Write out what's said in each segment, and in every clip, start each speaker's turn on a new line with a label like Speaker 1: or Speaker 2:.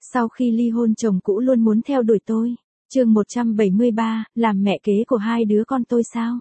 Speaker 1: Sau khi ly hôn chồng cũ luôn muốn theo đuổi tôi. Chương 173, làm mẹ kế của hai đứa con tôi sao?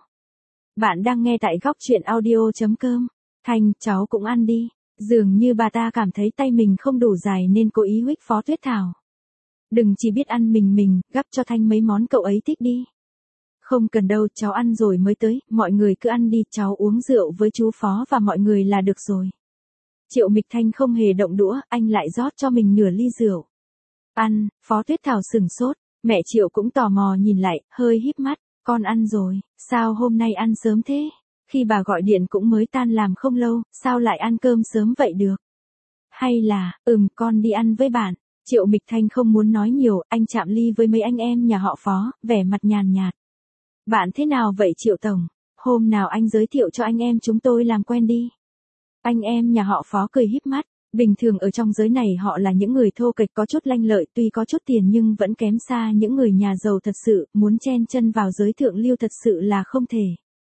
Speaker 1: Bạn đang nghe tại góc truyện audio.com. Thanh, cháu cũng ăn đi. Dường như bà ta cảm thấy tay mình không đủ dài nên cố ý huých Phó Tuyết Thảo. Đừng chỉ biết ăn mình, gắp cho Thanh mấy món cậu ấy thích đi. Không cần đâu, cháu ăn rồi mới tới, mọi người cứ ăn đi, cháu uống rượu với chú Phó và mọi người là được rồi. Triệu Mịch Thanh không hề động đũa, anh lại rót cho mình nửa ly rượu. Ăn, Phó Tuyết Thảo sửng sốt, mẹ Triệu cũng tò mò nhìn lại, hơi híp mắt, con ăn rồi, sao hôm nay ăn sớm thế? Khi bà gọi điện cũng mới tan làm không lâu, sao lại ăn cơm sớm vậy được? Hay là, con đi ăn với bạn. Triệu Mịch Thanh không muốn nói nhiều, anh chạm ly với mấy anh em nhà họ Phó, vẻ mặt nhàn nhạt. Bạn thế nào vậy Triệu Tổng? Hôm nào anh giới thiệu cho anh em chúng tôi làm quen đi. Anh em nhà họ Phó cười híp mắt, bình thường ở trong giới này họ là những người thô kệch có chút lanh lợi, tuy có chút tiền nhưng vẫn kém xa những người nhà giàu thật sự, muốn chen chân vào giới thượng lưu thật sự là không thể.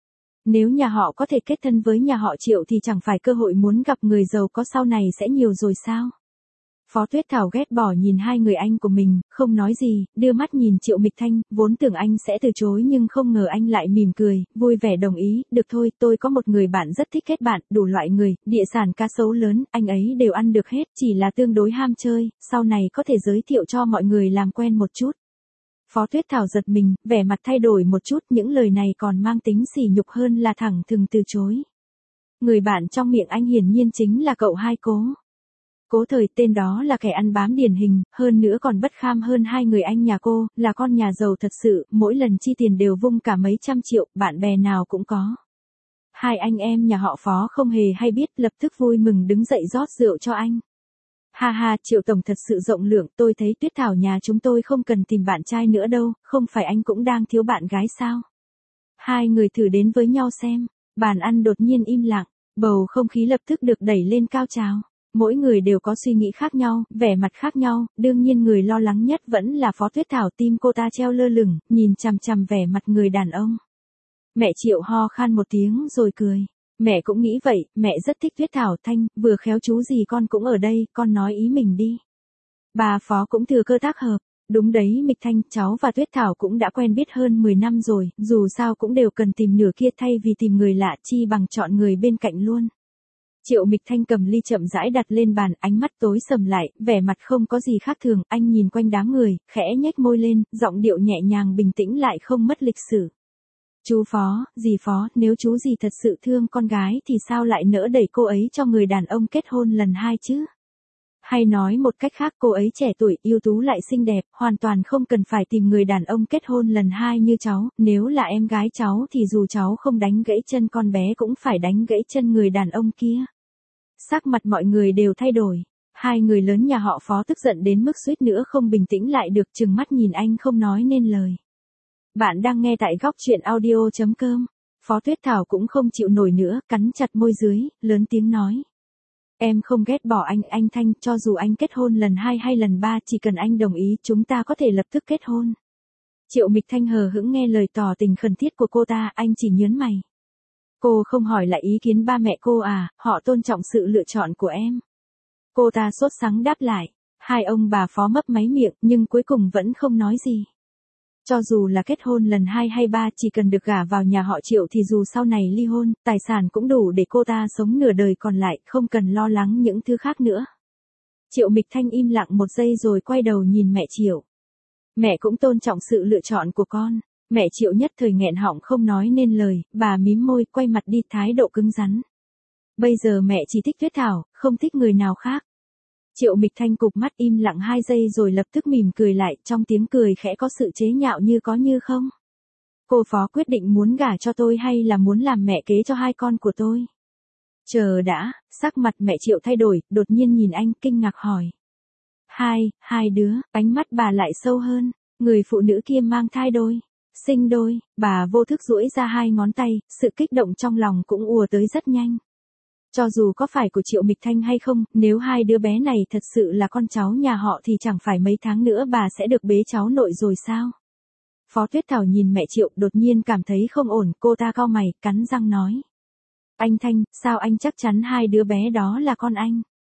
Speaker 1: Nếu nhà họ có thể kết thân với nhà họ Triệu thì chẳng phải cơ hội muốn gặp người giàu có sau này sẽ nhiều rồi sao? Phó Tuyết Thảo ghét bỏ nhìn hai người anh của mình, không nói gì, đưa mắt nhìn Triệu Mịch Thanh, vốn tưởng anh sẽ từ chối nhưng không ngờ anh lại mỉm cười, vui vẻ đồng ý, được thôi, tôi có một người bạn rất thích kết bạn, đủ loại người, địa sản cá sấu lớn, anh ấy đều ăn được hết, chỉ là tương đối ham chơi, sau này có thể giới thiệu cho mọi người làm quen một chút. Phó Tuyết Thảo giật mình, vẻ mặt thay đổi một chút, những lời này còn mang tính sỉ nhục hơn là thẳng thừng từ chối. Người bạn trong miệng anh hiển nhiên chính là cậu hai Cố. Cố Thời, tên đó là kẻ ăn bám điển hình, hơn nữa còn bất kham hơn hai người anh nhà cô, là con nhà giàu thật sự, mỗi lần chi tiền đều vung cả mấy trăm triệu, bạn bè nào cũng có. Hai anh em nhà họ Phó không hề hay biết, lập tức vui mừng đứng dậy rót rượu cho anh. Ha ha, Triệu Tổng thật sự rộng lượng, tôi thấy Tuyết Thảo nhà chúng tôi không cần tìm bạn trai nữa đâu, không phải anh cũng đang thiếu bạn gái sao? Hai người thử đến với nhau xem, bàn ăn đột nhiên im lặng, bầu không khí lập tức được đẩy lên cao trào. Mỗi người đều có suy nghĩ khác nhau, vẻ mặt khác nhau, đương nhiên người lo lắng nhất vẫn là Phó Tuyết Thảo, tim cô ta treo lơ lửng, nhìn chằm chằm vẻ mặt người đàn ông. Mẹ Triệu ho khan một tiếng rồi cười. Mẹ cũng nghĩ vậy, mẹ rất thích Tuyết Thảo. Thanh, vừa khéo chú gì con cũng ở đây, con nói ý mình đi. Bà Phó cũng thừa cơ tác hợp. Đúng đấy Mịch Thanh, cháu và Tuyết Thảo cũng đã quen biết hơn 10 năm rồi, dù sao cũng đều cần tìm nửa kia thay vì tìm người lạ, chi bằng chọn người bên cạnh luôn. Triệu Mịch Thanh cầm ly chậm rãi đặt lên bàn, ánh mắt tối sầm lại, vẻ mặt không có gì khác thường, anh nhìn quanh đám người, khẽ nhếch môi lên, giọng điệu nhẹ nhàng bình tĩnh lại không mất lịch sự. Chú Phó, dì Phó, nếu chú dì thật sự thương con gái thì sao lại nỡ đẩy cô ấy cho người đàn ông kết hôn lần hai chứ? Hay nói một cách khác, cô ấy trẻ tuổi, ưu tú lại xinh đẹp, hoàn toàn không cần phải tìm người đàn ông kết hôn lần hai như cháu, nếu là em gái cháu thì dù cháu không đánh gãy chân con bé cũng phải đánh gãy chân người đàn ông kia. Sắc mặt mọi người đều thay đổi. Hai người lớn nhà họ Phó tức giận đến mức suýt nữa không bình tĩnh lại được, trừng mắt nhìn anh không nói nên lời. Bạn đang nghe tại góc truyện audio.com. Phó Tuyết Thảo cũng không chịu nổi nữa, cắn chặt môi dưới, lớn tiếng nói. Em không ghét bỏ anh Thanh, cho dù anh kết hôn lần hai hay lần ba, chỉ cần anh đồng ý chúng ta có thể lập tức kết hôn. Triệu Mịch Thanh hờ hững nghe lời tỏ tình khẩn thiết của cô ta, anh chỉ nhớn mày. Cô không hỏi lại ý kiến ba mẹ cô à, họ tôn trọng sự lựa chọn của em. Cô ta sốt sắng đáp lại. Hai ông bà Phó mấp máy miệng nhưng cuối cùng vẫn không nói gì. Cho dù là kết hôn lần hai hay ba, chỉ cần được gả vào nhà họ Triệu thì dù sau này ly hôn, tài sản cũng đủ để cô ta sống nửa đời còn lại, không cần lo lắng những thứ khác nữa. Triệu Mịch Thanh im lặng một giây rồi quay đầu nhìn mẹ Triệu. Mẹ cũng tôn trọng sự lựa chọn của con. Mẹ Triệu nhất thời nghẹn họng không nói nên lời, bà mím môi, quay mặt đi, thái độ cứng rắn. Bây giờ mẹ chỉ thích Tuyết Thảo, không thích người nào khác. Triệu Mịch Thanh cụp mắt im lặng 2 giây rồi lập tức mỉm cười lại, trong tiếng cười khẽ có sự chế nhạo như có như không. Cô Phó quyết định muốn gả cho tôi hay là muốn làm mẹ kế cho hai con của tôi? Chờ đã, sắc mặt mẹ Triệu thay đổi, đột nhiên nhìn anh kinh ngạc hỏi. Hai đứa, ánh mắt bà lại sâu hơn, người phụ nữ kia mang thai đôi. Sinh đôi, bà vô thức duỗi ra 2 ngón tay, sự kích động trong lòng cũng ùa tới rất nhanh. Cho dù có phải của Triệu Mịch Thanh hay không, nếu hai đứa bé này thật sự là con cháu nhà họ thì chẳng phải mấy tháng nữa bà sẽ được bế cháu nội rồi sao? Phó Tuyết Thảo nhìn mẹ Triệu đột nhiên cảm thấy không ổn, cô ta cau mày, cắn răng nói. Anh Thanh, sao anh chắc chắn hai đứa bé đó là con anh?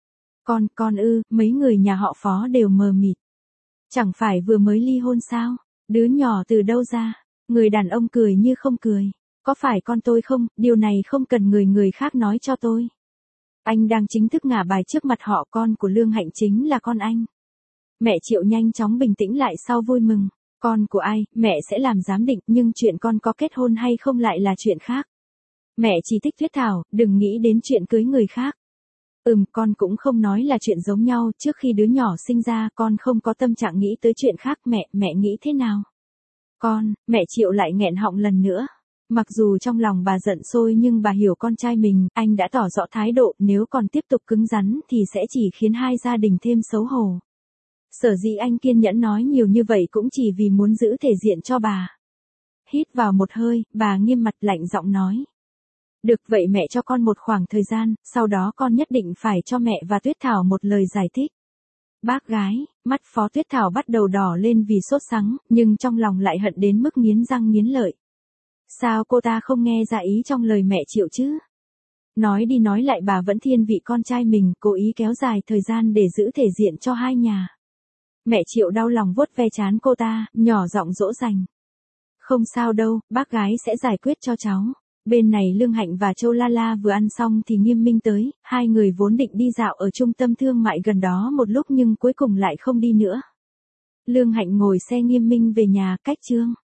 Speaker 1: Con ư, mấy người nhà họ Phó đều mờ mịt. Chẳng phải vừa mới ly hôn sao? Đứa nhỏ từ đâu ra? Người đàn ông cười như không cười. Có phải con tôi không, điều này không cần người khác nói cho tôi. Anh đang chính thức ngả bài trước mặt họ, con của Lương Hạnh chính là con anh. Mẹ Triệu nhanh chóng bình tĩnh lại sau vui mừng. Con của ai, mẹ sẽ làm giám định, nhưng chuyện con có kết hôn hay không lại là chuyện khác. Mẹ chỉ thích Tuyết Thảo, đừng nghĩ đến chuyện cưới người khác. Con cũng không nói là chuyện giống nhau, trước khi đứa nhỏ sinh ra con không có tâm trạng nghĩ tới chuyện khác. Mẹ nghĩ thế nào? Mẹ Triệu lại nghẹn họng lần nữa. Mặc dù trong lòng bà giận sôi nhưng bà hiểu con trai mình, anh đã tỏ rõ thái độ, nếu còn tiếp tục cứng rắn thì sẽ chỉ khiến hai gia đình thêm xấu hổ. Sở dĩ anh kiên nhẫn nói nhiều như vậy cũng chỉ vì muốn giữ thể diện cho bà. Hít vào một hơi, bà nghiêm mặt lạnh giọng nói. Được vậy mẹ cho con một khoảng thời gian, sau đó con nhất định phải cho mẹ và Tuyết Thảo một lời giải thích. Bác gái, mắt Phó Tuyết Thảo bắt đầu đỏ lên vì sốt sắng, nhưng trong lòng lại hận đến mức nghiến răng nghiến lợi. Sao cô ta không nghe ra ý trong lời mẹ Triệu chứ? Nói đi nói lại bà vẫn thiên vị con trai mình, cố ý kéo dài thời gian để giữ thể diện cho hai nhà. Mẹ Triệu đau lòng vuốt ve trán cô ta, nhỏ giọng dỗ dành. Không sao đâu, bác gái sẽ giải quyết cho cháu. Bên này Lương Hạnh và Châu La La vừa ăn xong thì Nghiêm Minh tới, hai người vốn định đi dạo ở trung tâm thương mại gần đó một lúc nhưng cuối cùng lại không đi nữa. Lương Hạnh ngồi xe Nghiêm Minh về nhà, cách Trương